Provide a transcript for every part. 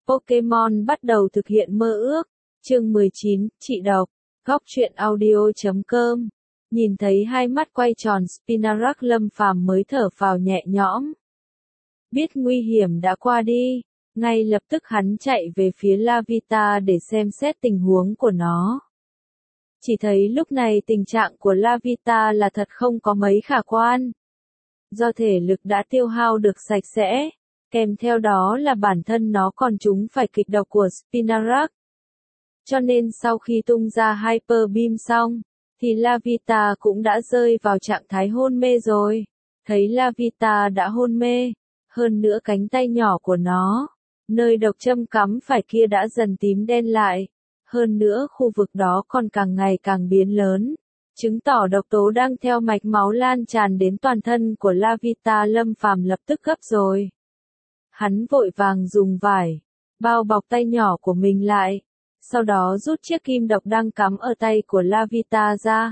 Pokemon bắt đầu thực hiện mơ ước. Chương 19, chị đọc. Góc truyện audio.com. Nhìn thấy hai mắt quay tròn Spinarak, Lâm Phàm mới thở phào nhẹ nhõm. Biết nguy hiểm đã qua đi, ngay lập tức hắn chạy về phía Lavita để xem xét tình huống của nó. Chỉ thấy lúc này tình trạng của Lavita là thật không có mấy khả quan. Do thể lực đã tiêu hao được sạch sẽ, kèm theo đó là bản thân nó còn trúng phải kịch độc của Spinarak. Cho nên sau khi tung ra Hyper Beam xong, thì Lavita cũng đã rơi vào trạng thái hôn mê rồi. Thấy Lavita đã hôn mê, hơn nữa cánh tay nhỏ của nó, nơi độc châm cắm phải kia đã dần tím đen lại. Hơn nữa khu vực đó còn càng ngày càng biến lớn, chứng tỏ độc tố đang theo mạch máu lan tràn đến toàn thân của Lavita. Lâm Phàm lập tức gấp rồi. Hắn vội vàng dùng vải bao bọc tay nhỏ của mình lại, sau đó rút chiếc kim độc đang cắm ở tay của Lavita ra.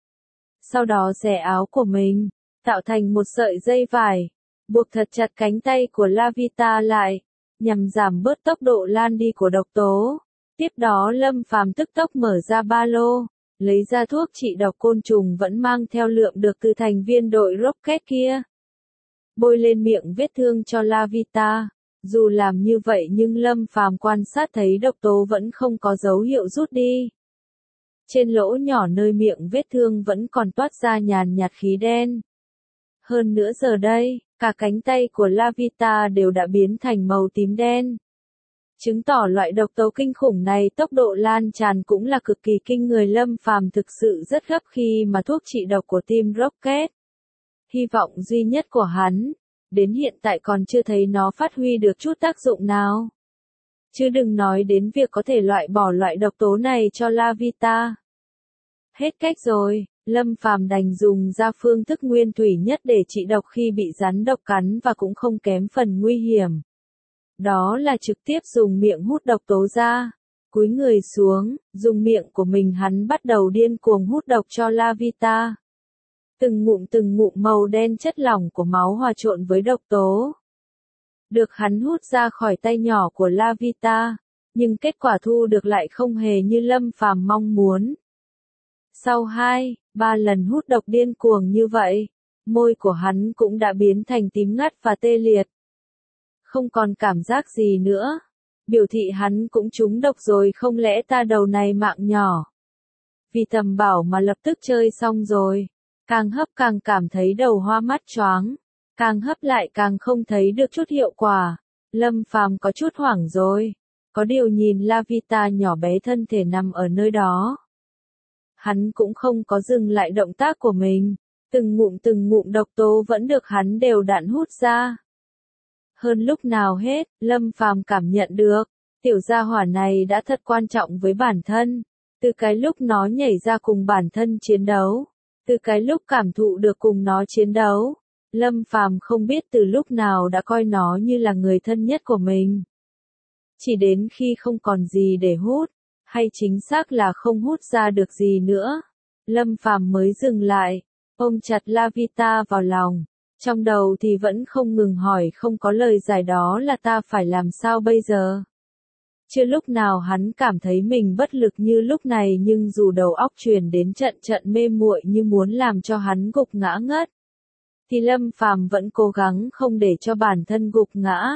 Sau đó xẻ áo của mình, tạo thành một sợi dây vải, buộc thật chặt cánh tay của Lavita lại, nhằm giảm bớt tốc độ lan đi của độc tố. Tiếp đó Lâm Phàm tức tốc mở ra ba lô, lấy ra thuốc trị độc côn trùng vẫn mang theo lượng được từ thành viên đội Rocket kia. Bôi lên miệng vết thương cho Lavita. Dù làm như vậy nhưng Lâm Phàm quan sát thấy độc tố vẫn không có dấu hiệu rút đi. Trên lỗ nhỏ nơi miệng vết thương vẫn còn toát ra nhàn nhạt khí đen. Hơn nữa giờ đây, cả cánh tay của Lavita đều đã biến thành màu tím đen. Chứng tỏ loại độc tố kinh khủng này tốc độ lan tràn cũng là cực kỳ kinh người. Lâm Phàm thực sự rất gấp khi mà thuốc trị độc của Team Rocket. Hy vọng duy nhất của hắn, đến hiện tại còn chưa thấy nó phát huy được chút tác dụng nào. Chứ đừng nói đến việc có thể loại bỏ loại độc tố này cho Lavita. Hết cách rồi, Lâm Phàm đành dùng ra phương thức nguyên thủy nhất để trị độc khi bị rắn độc cắn và cũng không kém phần nguy hiểm. Đó là trực tiếp dùng miệng hút độc tố ra. Cúi người xuống, dùng miệng của mình hắn bắt đầu điên cuồng hút độc cho Lavita. Từng ngụm màu đen chất lỏng của máu hòa trộn với độc tố được hắn hút ra khỏi tay nhỏ của Lavita, nhưng kết quả thu được lại không hề như Lâm Phàm mong muốn. Sau 2-3 lần hút độc điên cuồng như vậy, môi của hắn cũng đã biến thành tím ngắt và tê liệt. Không còn cảm giác gì nữa, biểu thị hắn cũng trúng độc rồi. Không lẽ ta đầu này mạng nhỏ, vì tầm bảo mà lập tức chơi xong rồi. Càng hấp càng cảm thấy đầu hoa mắt choáng, càng hấp lại càng không thấy được chút hiệu quả. Lâm Phàm có chút hoảng rồi. Có điều nhìn Lavita nhỏ bé thân thể nằm ở nơi đó, hắn cũng không có dừng lại động tác của mình. Từng ngụm độc tố vẫn được hắn đều đặn hút ra. Hơn lúc nào hết, Lâm Phàm cảm nhận được, tiểu gia hỏa này đã thật quan trọng với bản thân. Từ cái lúc nó nhảy ra cùng bản thân chiến đấu, từ cái lúc cảm thụ được cùng nó chiến đấu, Lâm Phàm không biết từ lúc nào đã coi nó như là người thân nhất của mình. Chỉ đến khi không còn gì để hút, hay chính xác là không hút ra được gì nữa, Lâm Phàm mới dừng lại, ôm chặt Lavita vào lòng. Trong đầu thì vẫn không ngừng hỏi không có lời giải, đó là ta phải làm sao bây giờ? Chưa lúc nào hắn cảm thấy mình bất lực như lúc này, nhưng dù đầu óc truyền đến trận mê muội như muốn làm cho hắn gục ngã ngất, thì Lâm Phàm vẫn cố gắng không để cho bản thân gục ngã.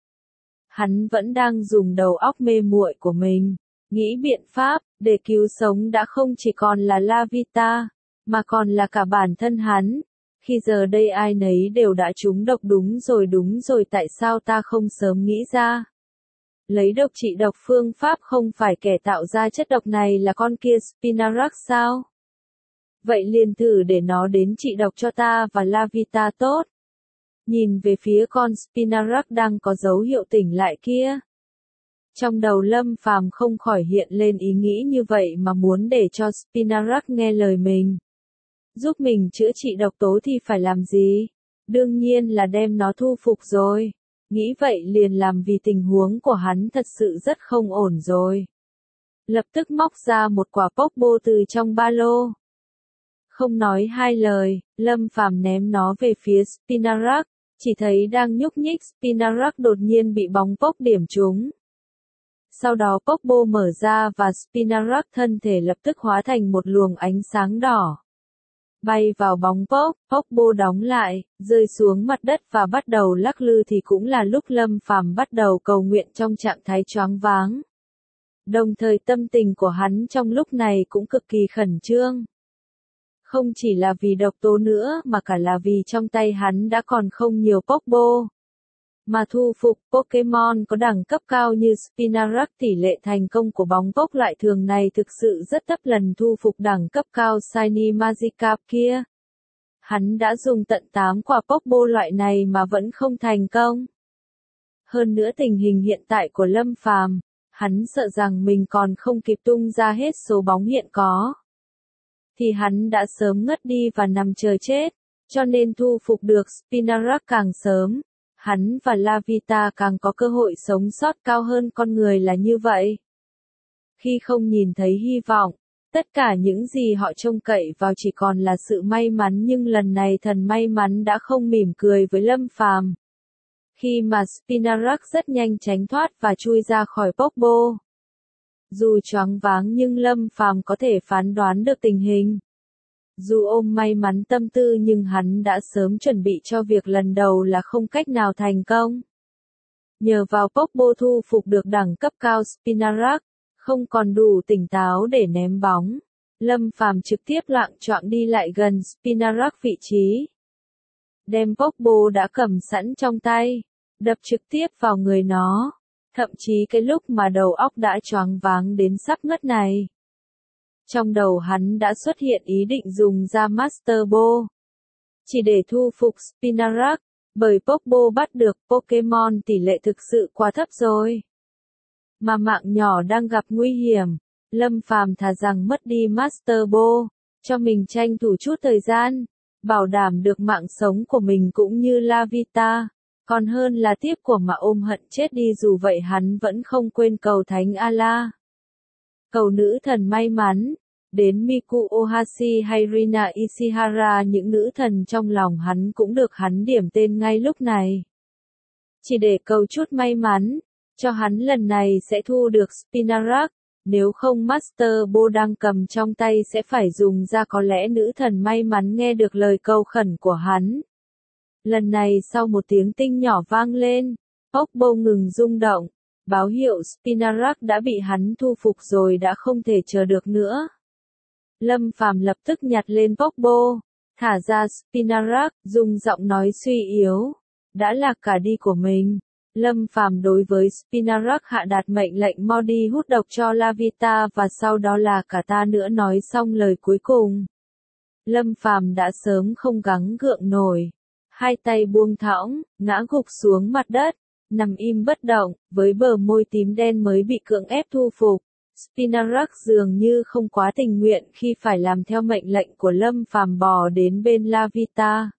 Hắn vẫn đang dùng đầu óc mê muội của mình, nghĩ biện pháp, để cứu sống đã không chỉ còn là Lavita, mà còn là cả bản thân hắn. Khi giờ đây ai nấy đều đã trúng độc. Đúng rồi, tại sao ta không sớm nghĩ ra? Lấy độc trị độc, phương pháp không phải kẻ tạo ra chất độc này là con kia Spinarak sao? Vậy liền thử để nó đến trị độc cho ta và Lavita tốt. Nhìn về phía con Spinarak đang có dấu hiệu tỉnh lại kia, trong đầu Lâm Phàm không khỏi hiện lên ý nghĩ như vậy, mà muốn để cho Spinarak nghe lời mình, giúp mình chữa trị độc tố thì phải làm gì? Đương nhiên là đem nó thu phục rồi. Nghĩ vậy liền làm, vì tình huống của hắn thật sự rất không ổn rồi. Lập tức móc ra một quả Popo từ trong ba lô. Không nói hai lời, Lâm Phàm ném nó về phía Spinarak, chỉ thấy đang nhúc nhích Spinarak đột nhiên bị bóng Pop điểm trúng. Sau đó Pokeball mở ra và Spinarak thân thể lập tức hóa thành một luồng ánh sáng đỏ. Bay vào bóng Pokeball đóng lại, rơi xuống mặt đất và bắt đầu lắc lư thì cũng là lúc Lâm Phàm bắt đầu cầu nguyện trong trạng thái choáng váng. Đồng thời tâm tình của hắn trong lúc này cũng cực kỳ khẩn trương. Không chỉ là vì độc tố nữa mà cả là vì trong tay hắn đã còn không nhiều Pokeball. Mà thu phục Pokemon có đẳng cấp cao như Spinarak, tỷ lệ thành công của bóng Pok loại thường này thực sự rất thấp lần thu phục đẳng cấp cao Shiny Magikarp kia. Hắn đã dùng tận 8 quả Pokeball loại này mà vẫn không thành công. Hơn nữa tình hình hiện tại của Lâm Phàm, hắn sợ rằng mình còn không kịp tung ra hết số bóng hiện có, thì hắn đã sớm ngất đi và nằm chờ chết, cho nên thu phục được Spinarak càng sớm, hắn và Lavita càng có cơ hội sống sót cao hơn con người là như vậy. Khi không nhìn thấy hy vọng, tất cả những gì họ trông cậy vào chỉ còn là sự may mắn, nhưng lần này thần may mắn đã không mỉm cười với Lâm Phàm. Khi mà Spinarak rất nhanh tránh thoát và chui ra khỏi Pokeball. Dù choáng váng nhưng Lâm Phàm có thể phán đoán được tình hình. Dù ôm may mắn tâm tư nhưng hắn đã sớm chuẩn bị cho việc lần đầu là không cách nào thành công. Nhờ vào Pokeball thu phục được đẳng cấp cao Spinarak, không còn đủ tỉnh táo để ném bóng. Lâm Phàm trực tiếp loạng choạng đi lại gần Spinarak vị trí. Đem Pokeball đã cầm sẵn trong tay, đập trực tiếp vào người nó. Thậm chí cái lúc mà đầu óc đã choáng váng đến sắp ngất này. Trong đầu hắn đã xuất hiện ý định dùng ra Master Ball. Chỉ để thu phục Spinarak, bởi Pokeball bắt được Pokemon tỷ lệ thực sự quá thấp rồi. Mà mạng nhỏ đang gặp nguy hiểm, Lâm Phàm thà rằng mất đi Master Ball, cho mình tranh thủ chút thời gian, bảo đảm được mạng sống của mình cũng như Lavita. Còn hơn là tiếp của mà ôm hận chết đi, dù vậy hắn vẫn không quên cầu Thánh Ala. Cầu nữ thần may mắn, đến Miku Ohashi hay Rina Ishihara, những nữ thần trong lòng hắn cũng được hắn điểm tên ngay lúc này. Chỉ để cầu chút may mắn, cho hắn lần này sẽ thu được Spinarak, nếu không Master Ball đang cầm trong tay sẽ phải dùng ra. Có lẽ nữ thần may mắn nghe được lời cầu khẩn của hắn. Lần này sau một tiếng tinh nhỏ vang lên, Pokeball ngừng rung động, báo hiệu Spinarak đã bị hắn thu phục rồi, đã không thể chờ được nữa. Lâm Phàm lập tức nhặt lên Pokeball, thả ra Spinarak, dùng giọng nói suy yếu, đã là cả đi của mình. Lâm Phàm đối với Spinarak hạ đạt mệnh lệnh mau đi hút độc cho Lavita và sau đó là cả ta nữa. Nói xong lời cuối cùng, Lâm Phàm đã sớm không gắng gượng nổi. Hai tay buông thõng, ngã gục xuống mặt đất, nằm im bất động, với bờ môi tím đen mới bị cưỡng ép thu phục. Spinarak dường như không quá tình nguyện khi phải làm theo mệnh lệnh của Lâm Phàm, bò đến bên Lavita.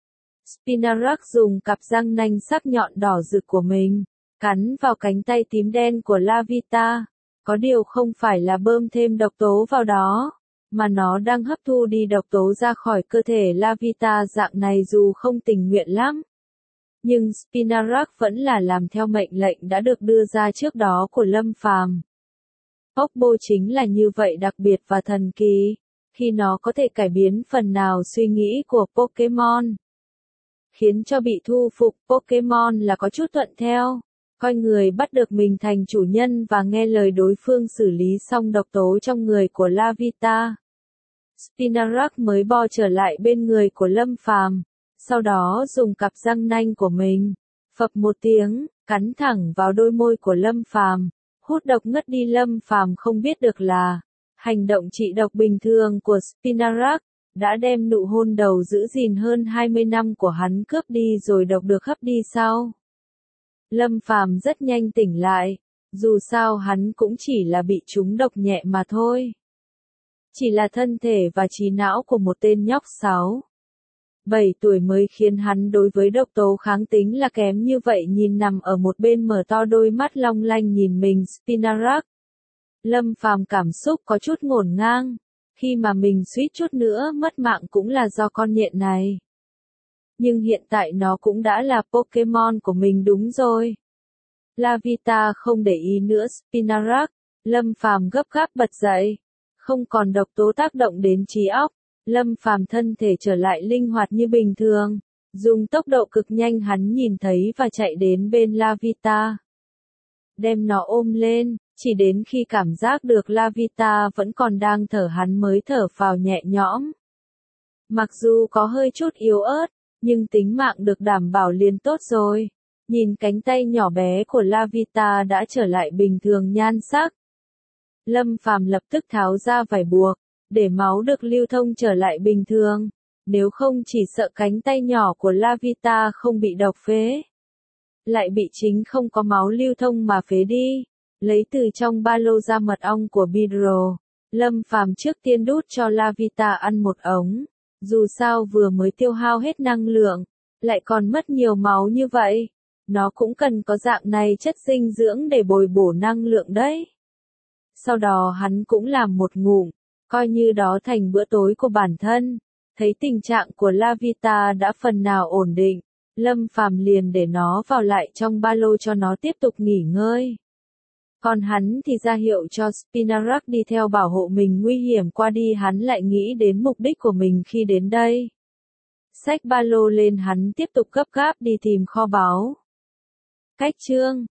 Spinarak dùng cặp răng nanh sắc nhọn đỏ rực của mình, cắn vào cánh tay tím đen của Lavita. Có điều không phải là bơm thêm độc tố vào đó, mà nó đang hấp thu đi độc tố ra khỏi cơ thể Lavita. Dạng này dù không tình nguyện lắm, nhưng Spinarak vẫn là làm theo mệnh lệnh đã được đưa ra trước đó của Lâm Phàm. Pokeball chính là như vậy, đặc biệt và thần kỳ, khi nó có thể cải biến phần nào suy nghĩ của Pokemon, khiến cho bị thu phục Pokemon là có chút thuận theo, coi người bắt được mình thành chủ nhân và nghe lời đối phương. Xử lý xong độc tố trong người của Lavita, Spinarak mới bò trở lại bên người của Lâm Phàm, sau đó dùng cặp răng nanh của mình, phập một tiếng, cắn thẳng vào đôi môi của Lâm Phàm, hút độc ngất đi. Lâm Phàm không biết được là, hành động trị độc bình thường của Spinarak đã đem nụ hôn đầu giữ gìn hơn 20 năm của hắn cướp đi rồi, độc được hấp đi sau. Lâm Phàm rất nhanh tỉnh lại, dù sao hắn cũng chỉ là bị trúng độc nhẹ mà thôi. Chỉ là thân thể và trí não của một tên nhóc 6-7 tuổi mới khiến hắn đối với độc tố kháng tính là kém như vậy. Nhìn nằm ở một bên mở to đôi mắt long lanh nhìn mình Spinarak, Lâm Phàm cảm xúc có chút ngổn ngang, khi mà mình suýt chút nữa mất mạng cũng là do con nhện này. Nhưng hiện tại nó cũng đã là Pokemon của mình đúng rồi. Lavita không để ý nữa Spinarak, Lâm Phàm gấp gáp bật dậy. Không còn độc tố tác động đến trí óc, Lâm Phàm thân thể trở lại linh hoạt như bình thường. Dùng tốc độ cực nhanh hắn nhìn thấy và chạy đến bên Lavita. Đem nó ôm lên, chỉ đến khi cảm giác được Lavita vẫn còn đang thở hắn mới thở phào nhẹ nhõm. Mặc dù có hơi chút yếu ớt, nhưng tính mạng được đảm bảo liền tốt rồi. Nhìn cánh tay nhỏ bé của Lavita đã trở lại bình thường nhan sắc. Lâm Phàm lập tức tháo ra vải buộc, để máu được lưu thông trở lại bình thường. Nếu không chỉ sợ cánh tay nhỏ của Lavita không bị độc phế. Lại bị chính không có máu lưu thông mà phế đi. Lấy từ trong ba lô ra mật ong của Bidro. Lâm Phàm trước tiên đút cho Lavita ăn một ống. Dù sao vừa mới tiêu hao hết năng lượng, lại còn mất nhiều máu như vậy. Nó cũng cần có dạng này chất dinh dưỡng để bồi bổ năng lượng đấy. Sau đó hắn cũng làm một ngụm, coi như đó thành bữa tối của bản thân. Thấy tình trạng của Lavita đã phần nào ổn định, Lâm Phàm liền để nó vào lại trong ba lô cho nó tiếp tục nghỉ ngơi. Còn hắn thì ra hiệu cho Spinarak đi theo bảo hộ mình nguy hiểm qua đi, hắn lại nghĩ đến mục đích của mình khi đến đây. Xách ba lô lên hắn tiếp tục gấp gáp đi tìm kho báu. Cách chương